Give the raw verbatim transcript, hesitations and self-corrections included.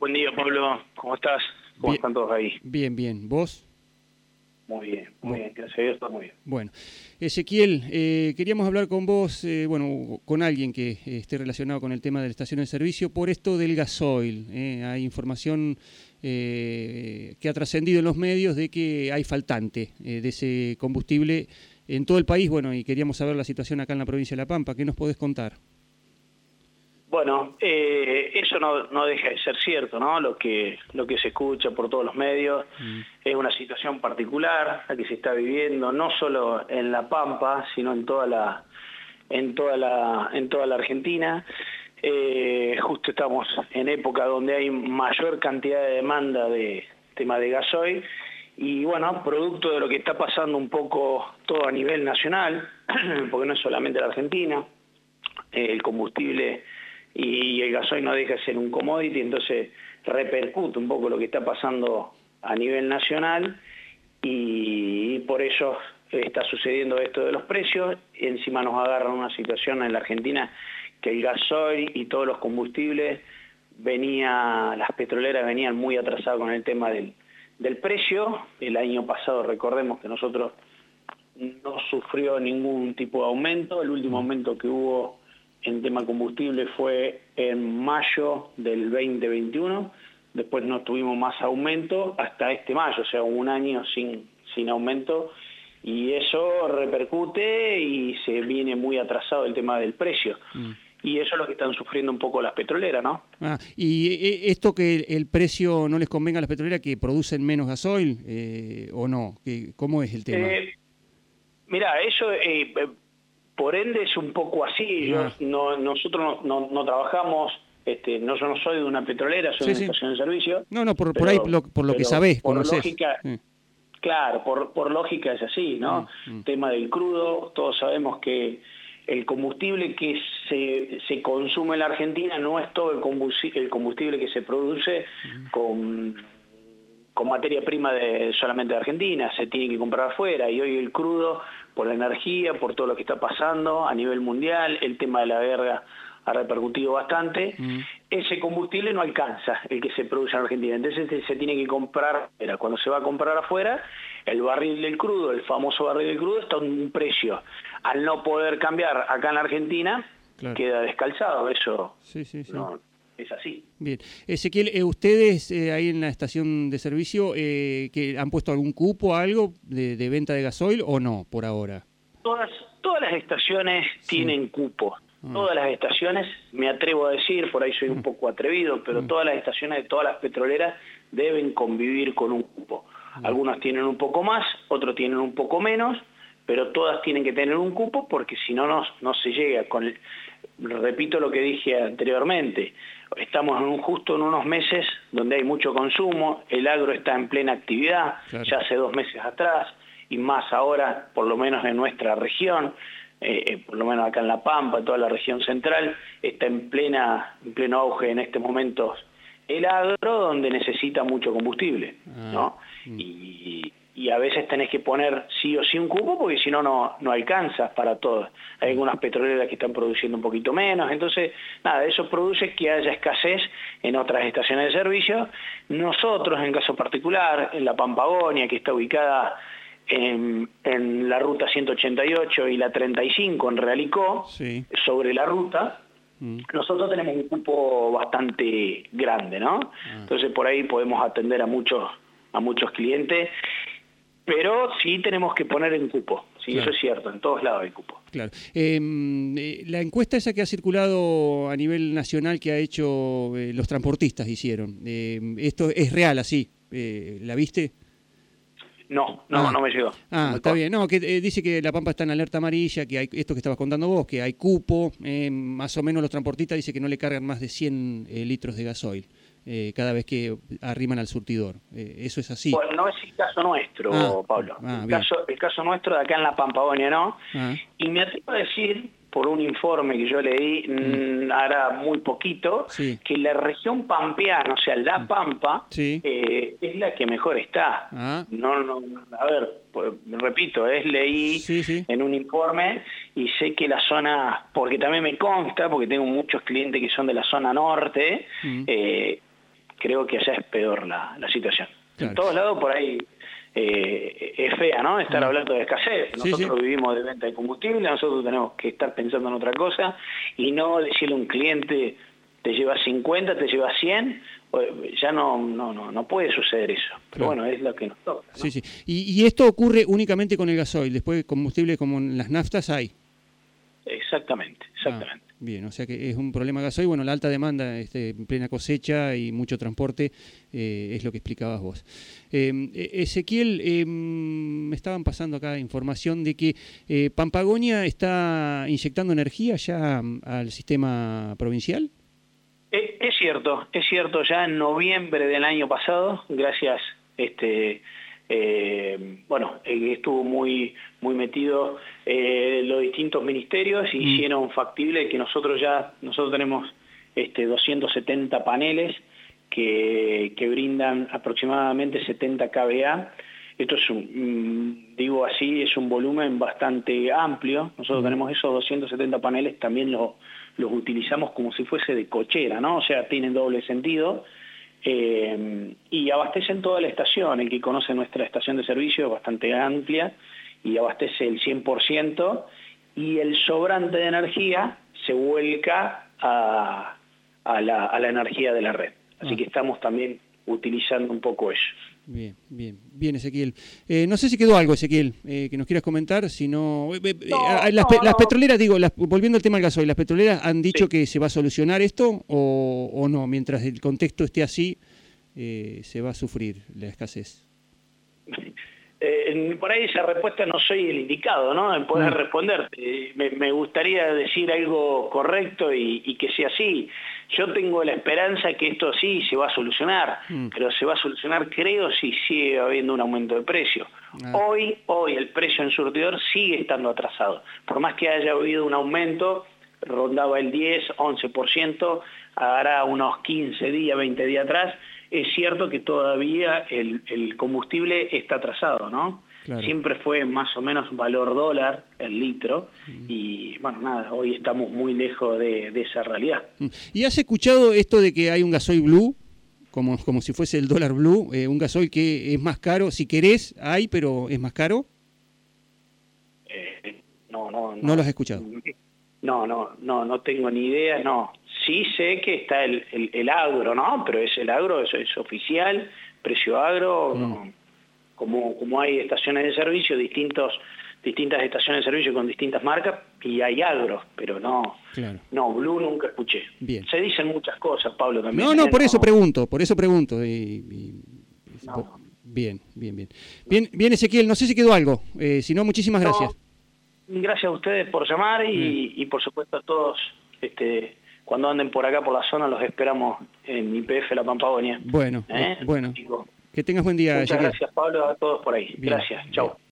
Buen día, Pablo. ¿Cómo estás? ¿Cómo Bien, están todos ahí? bien, bien. ¿Vos? Muy bien, muy Bueno, bien. Gracias a Dios, está muy bien. bueno. Ezequiel, eh, queríamos hablar con vos, eh, bueno, con alguien que eh, esté relacionado con el tema de la estación de servicio, por esto del gasoil. Eh. Hay información eh, que ha trascendido en los medios de que hay faltante eh, de ese combustible en todo el país, bueno, y queríamos saber la situación acá en la provincia de La Pampa. ¿Qué nos podés contar? Bueno, eh, eso no, no deja de ser cierto, ¿no? Lo que, lo que se escucha por todos los medios mm. es una situación particular la que se está viviendo, no solo en La Pampa, sino en toda la, en toda la, en toda la Argentina. Eh, justo estamos en época donde hay mayor cantidad de demanda de tema de gasoil y bueno, producto de lo que está pasando un poco todo a nivel nacional, porque no es solamente la Argentina, eh, el combustible y el gasoil no deja de ser un commodity, entonces repercute un poco lo que está pasando a nivel nacional y por eso está sucediendo esto de los precios. Encima nos agarra una situación en la Argentina que el gasoil y todos los combustibles venía, las petroleras venían muy atrasadas con el tema del, del precio. El año pasado recordemos que nosotros no sufrió ningún tipo de aumento, el último aumento que hubo en tema combustible fue en mayo del veinte veintiuno, después no tuvimos más aumento hasta este mayo, o sea, un año sin, sin aumento, y eso repercute y se viene muy atrasado el tema del precio. Mm. Y eso es lo que están sufriendo un poco las petroleras, ¿no? Ah, y esto que el precio no les convenga a las petroleras, que producen menos gasoil, eh, ¿o no? ¿Cómo es el tema? Eh, mira, eso... Eh, Por ende es un poco así. Ah. Yo, no, nosotros no, no, no trabajamos, este, no, yo no soy de una petrolera, soy sí, de una sí. estación de servicio. No, no, por, pero, por ahí lo, por lo que sabés, por conocés. Lógica, sí. Claro, por, por lógica es así, ¿no? Mm, mm. Tema del crudo, todos sabemos que el combustible que se, se consume en la Argentina no es todo el combustible, el combustible que se produce mm. con... con materia prima de, solamente de Argentina, se tiene que comprar afuera, y hoy el crudo, por la energía, por todo lo que está pasando a nivel mundial, el tema de la guerra ha repercutido bastante, mm. ese combustible no alcanza, el que se produce en Argentina, entonces se tiene que comprar afuera. Cuando se va a comprar afuera, el barril del crudo, el famoso barril del crudo, está a un precio. Al no poder cambiar acá en la Argentina, claro. queda descalzado, eso sí, sí, sí. no... es así. Bien. Ezequiel, eh, ¿ustedes eh, ahí en la estación de servicio eh, que han puesto algún cupo, algo de, de venta de gasoil o no, por ahora? Todas, todas las estaciones sí. tienen cupo. Ah. Todas las estaciones, me atrevo a decir, por ahí soy un poco atrevido, pero ah. todas las estaciones de todas las petroleras deben convivir con un cupo. Ah. Algunas tienen un poco más, otros tienen un poco menos, pero todas tienen que tener un cupo porque si no, no, no se llega con el... Repito lo que dije anteriormente, estamos en un, justo en unos meses donde hay mucho consumo, el agro está en plena actividad, claro. ya hace dos meses atrás, y más ahora, por lo menos en nuestra región, eh, por lo menos acá en La Pampa, toda la región central, está en, plena, en pleno auge en este momento el agro, donde necesita mucho combustible, ah. ¿no? Mm. Y... y a veces tenés que poner sí o sí un cupo porque si no, no no alcanza para todos. Hay algunas petroleras que están produciendo un poquito menos, entonces, nada, eso produce que haya escasez en otras estaciones de servicio. Nosotros, en caso particular, en la Pampagonia, que está ubicada en, en la ruta ciento ochenta y ocho y la treinta y cinco en Realicó, sí. sobre la ruta, mm. nosotros tenemos un cupo bastante grande, ¿no? Ah. Entonces, por ahí podemos atender a muchos, a muchos clientes. Pero sí tenemos que poner en cupo, sí, claro. Eso es cierto, en todos lados hay cupo. Claro. Eh, la encuesta esa que ha circulado a nivel nacional que ha hecho eh, los transportistas hicieron, eh, ¿esto es real así? Eh, ¿La viste? No, no, ah. no me llegó. Ah, no está corto. bien. No, que eh, dice que La Pampa está en alerta amarilla, que hay esto que estabas contando vos, que hay cupo, eh, más o menos los transportistas dicen que no le cargan más de cien eh, litros de gasoil. Eh, cada vez que arriman al surtidor. Eh, ¿Eso es así? Bueno, no es el caso nuestro, ah, Pablo. Ah, el, caso, el caso nuestro de acá en la Pampagonia, ¿no? Ah. Y me atrevo a decir, por un informe que yo leí mm. hará muy poquito, sí. que la región pampeana, o sea, La Pampa, sí. eh, es la que mejor está. Ah. No, no, a ver, pues, repito, es leí sí, sí. en un informe y sé que la zona, porque también me consta, porque tengo muchos clientes que son de la zona norte, mm. eh, creo que allá es peor la, la situación. Claro. En todos lados por ahí eh, es fea, ¿no? Estar hablando de escasez. Nosotros sí, sí. vivimos de venta de combustible, nosotros tenemos que estar pensando en otra cosa y no decirle a un cliente te lleva cincuenta, te lleva cien, ya no no no no puede suceder eso. Pero claro. Bueno, es lo que nos toca, ¿no? Sí, sí. Y, y esto ocurre únicamente con el gasoil, después combustible como en las naftas hay. Exactamente, exactamente. Ah, bien, o sea que es un problema gasoil, bueno, la alta demanda, este, en plena cosecha y mucho transporte, eh, es lo que explicabas vos. Eh, Ezequiel, eh, me estaban pasando acá información de que eh, Pampagonia está inyectando energía ya al sistema provincial. Es cierto, es cierto, ya en noviembre del año pasado, gracias, este, eh, bueno, estuvo muy muy metido eh, los distintos ministerios y mm. hicieron factible que nosotros ya, nosotros tenemos este, doscientos setenta paneles que, que brindan aproximadamente setenta kilovatts. Esto es, un, digo así, es un volumen bastante amplio. Nosotros mm. tenemos esos doscientos setenta paneles, también los, los utilizamos como si fuese de cochera, ¿no? O sea, tienen doble sentido. Eh, y abastecen toda la estación. El que conoce nuestra estación de servicio es bastante amplia y abastece el cien por ciento. Y el sobrante de energía se vuelca a, a, la, a la energía de la red. Así ah. que estamos también utilizando un poco eso. Bien, bien, bien, Ezequiel. Eh, no sé si quedó algo, Ezequiel, eh, que nos quieras comentar, si no... Eh, eh, no, las, no, pe no. las petroleras, digo, las, volviendo al tema del gasoil, ¿las petroleras han dicho sí. que se va a solucionar esto o, o no? Mientras el contexto esté así, eh, se va a sufrir la escasez. Eh, por ahí esa respuesta no soy el indicado, ¿no? En poder mm. responderte. Me, me gustaría decir algo correcto y, y que sea así. Yo tengo la esperanza que esto sí se va a solucionar, mm. pero se va a solucionar, creo, si sigue habiendo un aumento de precio. Ah. Hoy, hoy el precio en surtidor sigue estando atrasado. Por más que haya habido un aumento, rondaba el diez, once por ciento, hará unos quince días, veinte días atrás. Es cierto que todavía el, el combustible está atrasado, ¿no? Claro. Siempre fue más o menos valor dólar el litro mm. y, bueno, nada, hoy estamos muy lejos de, de esa realidad. ¿Y has escuchado esto de que hay un gasoil blue, como, como si fuese el dólar blue, eh, un gasoil que es más caro, si querés, hay, pero es más caro? Eh, no, no, no. ¿No lo has escuchado? No, no, no, no tengo ni idea, no. Sí sé que está el, el, el agro, ¿no? Pero es el agro, eso es oficial, precio agro, mm. no. como, como hay estaciones de servicio, distintos, distintas estaciones de servicio con distintas marcas, y hay agro, pero no, claro. no, Blue nunca escuché. Bien. Se dicen muchas cosas, Pablo, también. No, no, por no. eso pregunto, por eso pregunto. Y, y, no. Bien, bien, bien. Bien, bien, Ezequiel, no sé si quedó algo, eh, si no, muchísimas gracias. No, gracias a ustedes por llamar y, y por supuesto a todos, este... cuando anden por acá por la zona los esperamos en I P F La Pampagonia. Bueno, ¿Eh? bueno. Que tengas buen día. Muchas Ezequiel. Gracias, Pablo, a todos por ahí. Bien. Gracias, chau.